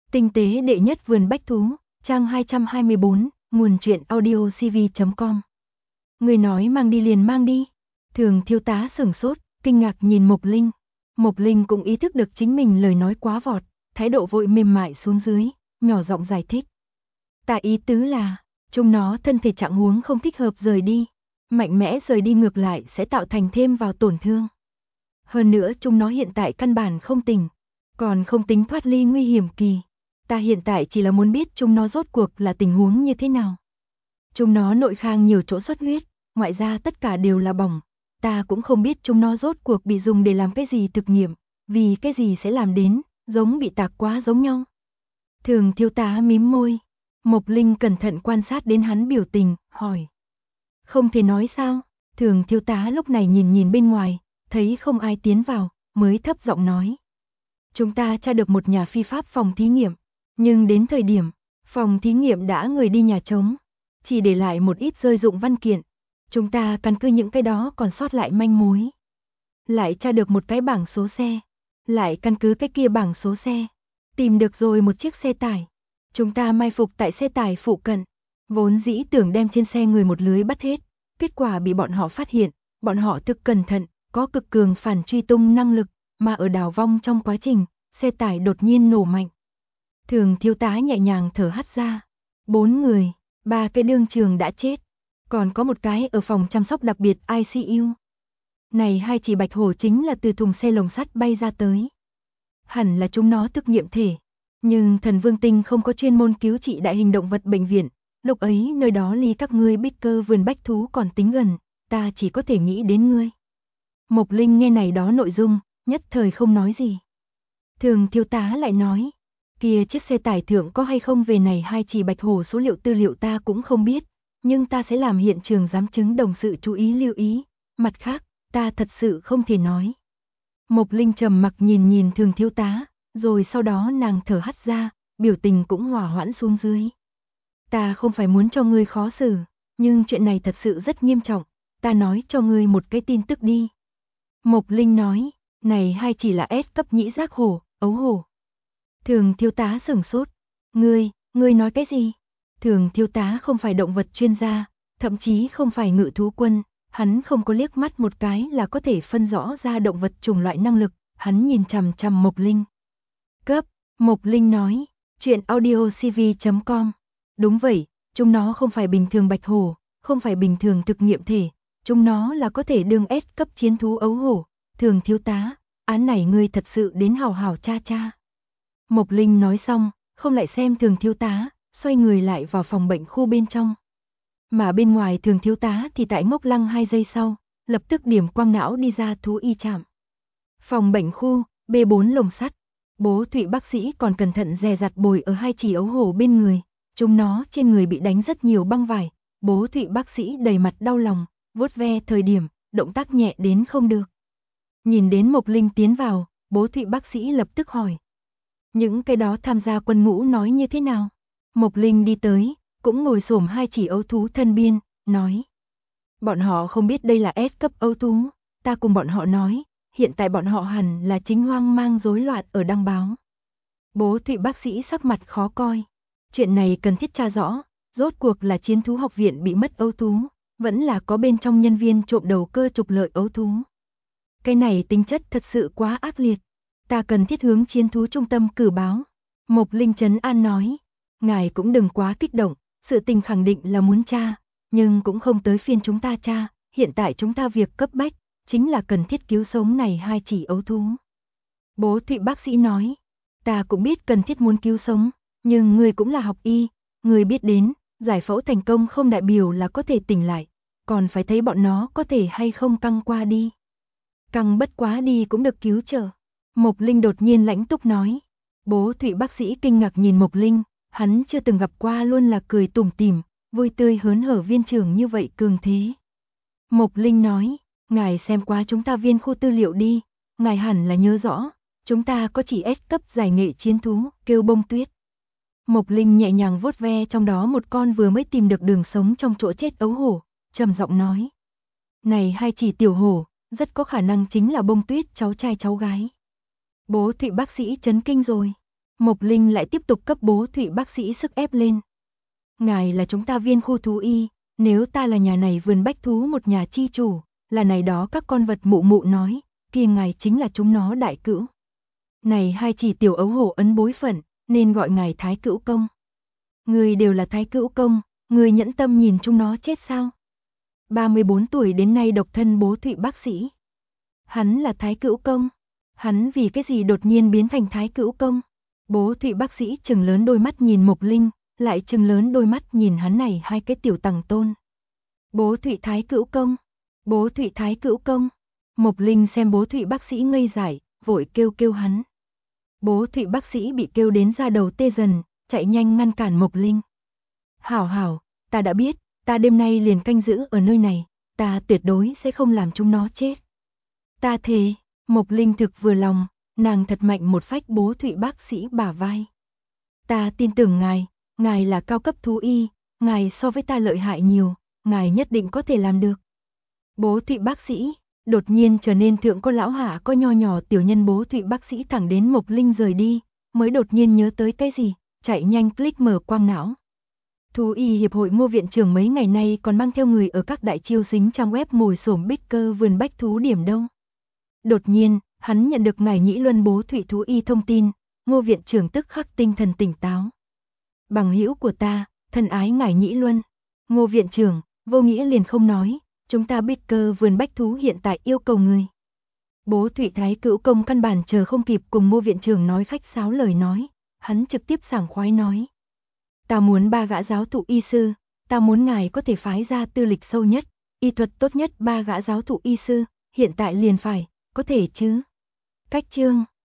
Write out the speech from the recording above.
Tinh tế đệ nhất vườn bách thú, trang 224, nguồn truyện audio cv.com. Người nói mang đi liền mang đi. Thường thiếu tá sửng sốt, kinh ngạc nhìn Mộc Linh. Mộc Linh cũng ý thức được chính mình lời nói quá vọt, thái độ vội mềm mại xuống dưới, nhỏ giọng giải thích. Ta ý tứ là, chúng nó thân thể trạng huống không thích hợp rời đi. Mạnh mẽ rời đi ngược lại sẽ tạo thành thêm vào tổn thương. Hơn nữa chúng nó hiện tại căn bản không tỉnh, còn không tính thoát ly nguy hiểm kỳ. Ta hiện tại chỉ là muốn biết chúng nó rốt cuộc là tình huống như thế nào. Chúng nó nội khang nhiều chỗ xuất huyết, ngoại ra tất cả đều là bỏng. Ta cũng không biết chúng nó rốt cuộc bị dùng để làm cái gì thực nghiệm, vì cái gì sẽ làm đến, giống bị tạc quá giống nhau. Thường thiếu tá mím môi, Mộc Linh cẩn thận quan sát đến hắn biểu tình, hỏi. Không thể nói sao? Thường thiếu tá lúc này nhìn bên ngoài, thấy không ai tiến vào, mới thấp giọng nói. Chúng ta tra được một nhà phi pháp phòng thí nghiệm, nhưng đến thời điểm, phòng thí nghiệm đã người đi nhà trống, chỉ để lại một ít rơi dụng văn kiện. Chúng ta căn cứ những cái đó còn sót lại manh mối. Lại tra được một cái bảng số xe, lại căn cứ cái kia bảng số xe, tìm được rồi một chiếc xe tải. Chúng ta mai phục tại xe tải phụ cận, vốn dĩ tưởng đem trên xe người một lưới bắt hết, kết quả bị bọn họ phát hiện, bọn họ thực cẩn thận, có cực cường phản truy tung năng lực, mà ở đào vong trong quá trình, xe tải đột nhiên nổ mạnh. Thường thiếu tá nhẹ nhàng thở hắt ra. 4 người, 3 cái đương trường đã chết, còn có một cái ở phòng chăm sóc đặc biệt ICU. Này hai chỉ bạch hổ chính là từ thùng xe lồng sắt bay ra tới. Hẳn là chúng nó thực nghiệm thể, nhưng Thần Vương Tinh không có chuyên môn cứu trị đại hình động vật bệnh viện, lúc ấy nơi đó ly các ngươi bích cơ vườn bách thú còn tính gần, ta chỉ có thể nghĩ đến ngươi. Mộc Linh nghe này đó nội dung, nhất thời không nói gì. Thường thiếu tá lại nói, kia chiếc xe tải thượng có hay không về này hai chỉ bạch hổ số liệu tư liệu ta cũng không biết, nhưng ta sẽ làm hiện trường giám chứng đồng sự chú ý lưu ý, mặt khác, ta thật sự không thể nói. Mộc Linh trầm mặc nhìn thường thiếu tá, rồi sau đó nàng thở hắt ra, biểu tình cũng hòa hoãn xuống dưới. Ta không phải muốn cho ngươi khó xử, nhưng chuyện này thật sự rất nghiêm trọng, ta nói cho ngươi một cái tin tức đi. Mộc Linh nói, này hai chỉ là S cấp nhĩ giác hổ, ấu hổ. Thường thiếu tá sửng sốt, ngươi nói cái gì? Thường thiếu tá không phải động vật chuyên gia, thậm chí không phải ngự thú quân, hắn không có liếc mắt một cái là có thể phân rõ ra động vật chủng loại năng lực, hắn nhìn chằm chằm Mộc Linh. Mộc Linh nói, chuyện audio cv.com. Đúng vậy, chúng nó không phải bình thường bạch hổ, không phải bình thường thực nghiệm thể, chúng nó là có thể đương S cấp chiến thú ấu hổ. Thường thiếu tá, án này ngươi thật sự đến hào hào cha. Mộc Linh nói xong, không lại xem thường thiếu tá, xoay người lại vào phòng bệnh khu bên trong. Mà bên ngoài thường thiếu tá thì tại ngốc lăng 2 giây sau, lập tức điểm quang não đi ra thú y trạm. Phòng bệnh khu, B4 lồng sắt. Bố Thụy bác sĩ còn cẩn thận dè dặt bồi ở hai chỉ ấu hổ bên người, chúng nó trên người bị đánh rất nhiều băng vải. Bố Thụy bác sĩ đầy mặt đau lòng, vuốt ve thời điểm, động tác nhẹ đến không được. Nhìn đến Mộc Linh tiến vào, Bố Thụy bác sĩ lập tức hỏi. Những cái đó tham gia quân ngũ nói như thế nào? Mộc Linh đi tới, cũng ngồi xổm hai chỉ ấu thú thân biên, nói. Bọn họ không biết đây là S cấp ấu thú, ta cùng bọn họ nói, hiện tại bọn họ hẳn là chính hoang mang rối loạn ở đăng báo. Bố Thụy bác sĩ sắc mặt khó coi. Chuyện này cần thiết tra rõ, rốt cuộc là chiến thú học viện bị mất ấu thú, vẫn là có bên trong nhân viên trộm đầu cơ trục lợi ấu thú. Cái này tính chất thật sự quá ác liệt. Ta cần thiết hướng chiến thú trung tâm cử báo. Mộc Linh trấn an nói, ngài cũng đừng quá kích động, sự tình khẳng định là muốn tra, nhưng cũng không tới phiên chúng ta tra, hiện tại chúng ta việc cấp bách, chính là cần thiết cứu sống này hai chỉ ấu thú. Bố Thụy bác sĩ nói, ta cũng biết cần thiết muốn cứu sống, nhưng người cũng là học y, người biết đến, giải phẫu thành công không đại biểu là có thể tỉnh lại, còn phải thấy bọn nó có thể hay không căng qua đi. Căng bất quá đi cũng được cứu trở. Mộc Linh đột nhiên lãnh túc nói. Bố Thụy bác sĩ kinh ngạc nhìn Mộc Linh, hắn chưa từng gặp qua luôn là cười tủm tỉm, vui tươi hớn hở viên trưởng như vậy cường thế. Mộc Linh nói, ngài xem qua chúng ta viên khu tư liệu đi, ngài hẳn là nhớ rõ, chúng ta có chỉ S cấp giải nghệ chiến thú, kêu bông tuyết. Mộc Linh nhẹ nhàng vuốt ve trong đó một con vừa mới tìm được đường sống trong chỗ chết ấu hổ, trầm giọng nói. Này hai chỉ tiểu hổ, rất có khả năng chính là bông tuyết cháu trai cháu gái. Bố Thụy bác sĩ chấn kinh rồi. Mộc Linh lại tiếp tục cấp Bố Thụy bác sĩ sức ép lên. Ngài là chúng ta viên khu thú y, nếu ta là nhà này vườn bách thú một nhà chi chủ, là này đó các con vật mụ mụ nói, kia ngài chính là chúng nó đại cữu. Này hai chỉ tiểu ấu hổ ấn bối phận, nên gọi ngài Thái Cữu Công. Người đều là Thái Cữu Công, người nhẫn tâm nhìn chúng nó chết sao? 34 tuổi đến nay độc thân Bố Thụy bác sĩ. Hắn là Thái Cữu Công. Hắn vì cái gì đột nhiên biến thành Thái Cữu Công? Bố Thụy bác sĩ trừng lớn đôi mắt nhìn Mộc Linh, lại trừng lớn đôi mắt nhìn hắn này hai cái tiểu tằng tôn. Bố Thụy Thái Cữu Công. Bố Thụy Thái Cữu Công. Mộc Linh xem Bố Thụy bác sĩ ngây dại, vội kêu hắn. Bố Thụy bác sĩ bị kêu đến da đầu tê dần, chạy nhanh ngăn cản Mộc Linh. Hảo, ta đã biết, ta đêm nay liền canh giữ ở nơi này, ta tuyệt đối sẽ không làm chúng nó chết. Ta thề. Mộc Linh thực vừa lòng, nàng thật mạnh một phách Bố Thụy bác sĩ bả vai. Ta tin tưởng ngài là cao cấp thú y, ngài so với ta lợi hại nhiều, ngài nhất định có thể làm được. Bố Thụy bác sĩ, đột nhiên trở nên thượng có lão hạ có nho nhỏ tiểu nhân Bố Thụy bác sĩ thẳng đến Mộc Linh rời đi, mới đột nhiên nhớ tới cái gì, chạy nhanh click mở quang não. Thú y hiệp hội Ngô viện trưởng mấy ngày nay còn mang theo người ở các đại chiêu xính trang web ngồi xổm bích cơ vườn bách thú điểm đâu. Đột nhiên, hắn nhận được ngài Nhĩ Luân Bố Thụy thú y thông tin, Ngô viện trưởng tức khắc tinh thần tỉnh táo. Bằng hữu của ta, thân ái ngài Nhĩ Luân. Ngô viện trưởng, vô nghĩa liền không nói, chúng ta bích cơ vườn bách thú hiện tại yêu cầu người. Bố Thụy Thái Cữu Công căn bản chờ không kịp cùng Ngô viện trưởng nói khách sáo lời nói, hắn trực tiếp sảng khoái nói. Ta muốn 3 gã giáo thụ y sư, ta muốn ngài có thể phái ra tư lịch sâu nhất, y thuật tốt nhất 3 gã giáo thụ y sư, hiện tại liền phải, có thể chứ. Cách chương